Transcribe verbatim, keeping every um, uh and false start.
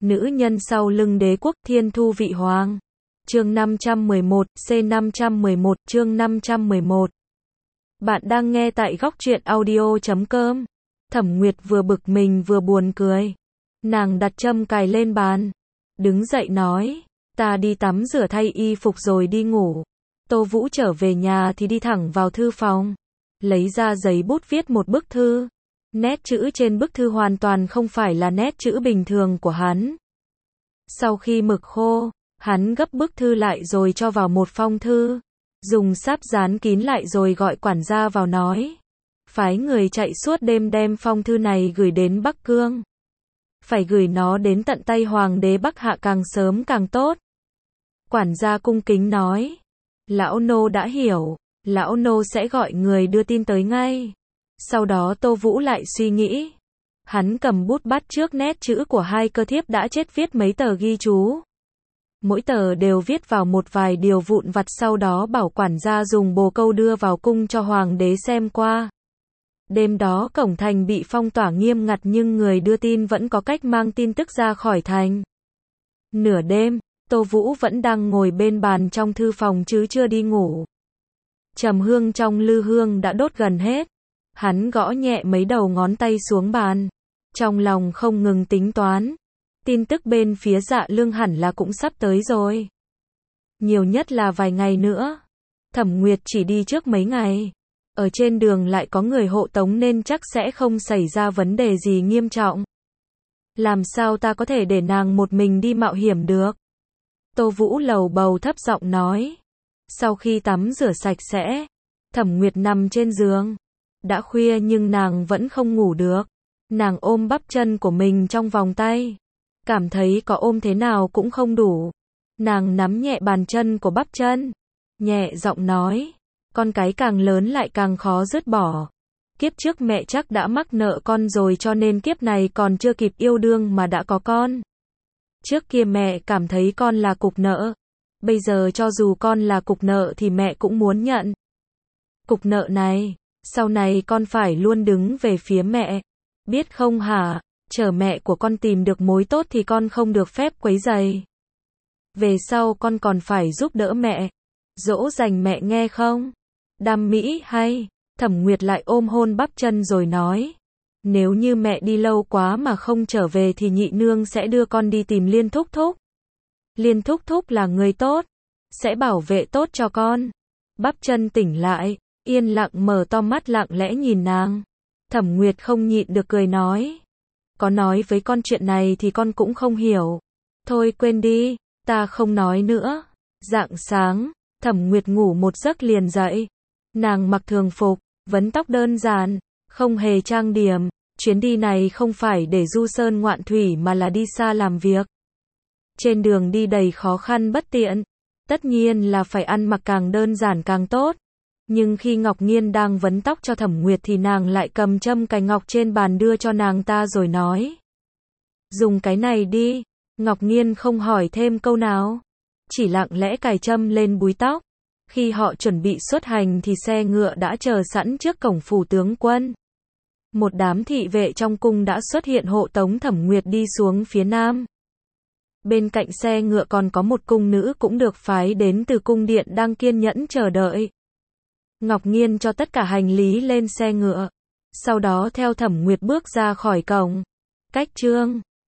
nữ nhân sau lưng đế quốc Thiên Thu Vị Hoàng. Chương năm trăm mười một, C năm trăm mười một, chương năm trăm mười một. Bạn đang nghe tại góc truyện audio chấm com. Thẩm Nguyệt vừa bực mình vừa buồn cười. Nàng đặt châm cài lên bàn, đứng dậy nói, ta đi tắm rửa thay y phục rồi đi ngủ. Tô Vũ trở về nhà thì đi thẳng vào thư phòng, lấy ra giấy bút viết một bức thư. Nét chữ trên bức thư hoàn toàn không phải là nét chữ bình thường của hắn. Sau khi mực khô, hắn gấp bức thư lại rồi cho vào một phong thư, dùng sáp dán kín lại rồi gọi quản gia vào nói, phái người chạy suốt đêm đem phong thư này gửi đến Bắc Cương. Phải gửi nó đến tận tay Hoàng đế Bắc Hạ càng sớm càng tốt. Quản gia cung kính nói, lão nô đã hiểu, lão nô sẽ gọi người đưa tin tới ngay. Sau đó Tô Vũ lại suy nghĩ. Hắn cầm bút bắt trước nét chữ của hai cơ thiếp đã chết viết mấy tờ ghi chú. Mỗi tờ đều viết vào một vài điều vụn vặt, sau đó bảo quản gia dùng bồ câu đưa vào cung cho Hoàng đế xem qua. Đêm đó cổng thành bị phong tỏa nghiêm ngặt nhưng người đưa tin vẫn có cách mang tin tức ra khỏi thành. Nửa đêm, Tô Vũ vẫn đang ngồi bên bàn trong thư phòng chứ chưa đi ngủ. Trầm hương trong lư hương đã đốt gần hết. Hắn gõ nhẹ mấy đầu ngón tay xuống bàn, trong lòng không ngừng tính toán. Tin tức bên phía Dạ Lương hẳn là cũng sắp tới rồi. Nhiều nhất là vài ngày nữa. Thẩm Nguyệt chỉ đi trước mấy ngày. Ở trên đường lại có người hộ tống nên chắc sẽ không xảy ra vấn đề gì nghiêm trọng. Làm sao ta có thể để nàng một mình đi mạo hiểm được? Tô Vũ lầu bầu thấp giọng nói. Sau khi tắm rửa sạch sẽ, Thẩm Nguyệt nằm trên giường. Đã khuya nhưng nàng vẫn không ngủ được. Nàng ôm bắp chân của mình trong vòng tay. Cảm thấy có ôm thế nào cũng không đủ. Nàng nắm nhẹ bàn chân của bắp chân, nhẹ giọng nói, con cái càng lớn lại càng khó dứt bỏ. Kiếp trước mẹ chắc đã mắc nợ con rồi cho nên kiếp này còn chưa kịp yêu đương mà đã có con. Trước kia mẹ cảm thấy con là cục nợ. Bây giờ cho dù con là cục nợ thì mẹ cũng muốn nhận. Cục nợ này, sau này con phải luôn đứng về phía mẹ. Biết không hả? Chờ mẹ của con tìm được mối tốt thì con không được phép quấy rầy. Về sau con còn phải giúp đỡ mẹ. Dỗ dành mẹ nghe không? Đam mỹ hay? Thẩm Nguyệt lại ôm hôn bắp chân rồi nói. Nếu như mẹ đi lâu quá mà không trở về thì nhị nương sẽ đưa con đi tìm Liên Thúc Thúc. Liên Thúc Thúc là người tốt, sẽ bảo vệ tốt cho con. Bắp chân tỉnh lại, yên lặng mở to mắt lặng lẽ nhìn nàng. Thẩm Nguyệt không nhịn được cười nói. Có nói với con chuyện này thì con cũng không hiểu. Thôi quên đi, ta không nói nữa. Rạng sáng, Thẩm Nguyệt ngủ một giấc liền dậy. Nàng mặc thường phục, vấn tóc đơn giản, không hề trang điểm. Chuyến đi này không phải để du sơn ngoạn thủy mà là đi xa làm việc. Trên đường đi đầy khó khăn bất tiện. Tất nhiên là phải ăn mặc càng đơn giản càng tốt. Nhưng khi Ngọc Nghiên đang vấn tóc cho Thẩm Nguyệt thì nàng lại cầm châm cài ngọc trên bàn đưa cho nàng ta rồi nói. Dùng cái này đi. Ngọc Nghiên không hỏi thêm câu nào, chỉ lặng lẽ cài châm lên búi tóc. Khi họ chuẩn bị xuất hành thì xe ngựa đã chờ sẵn trước cổng phủ tướng quân. Một đám thị vệ trong cung đã xuất hiện hộ tống Thẩm Nguyệt đi xuống phía nam. Bên cạnh xe ngựa còn có một cung nữ cũng được phái đến từ cung điện đang kiên nhẫn chờ đợi. Ngọc Nghiên cho tất cả hành lý lên xe ngựa, sau đó theo Thẩm Nguyệt bước ra khỏi cổng. Cách chương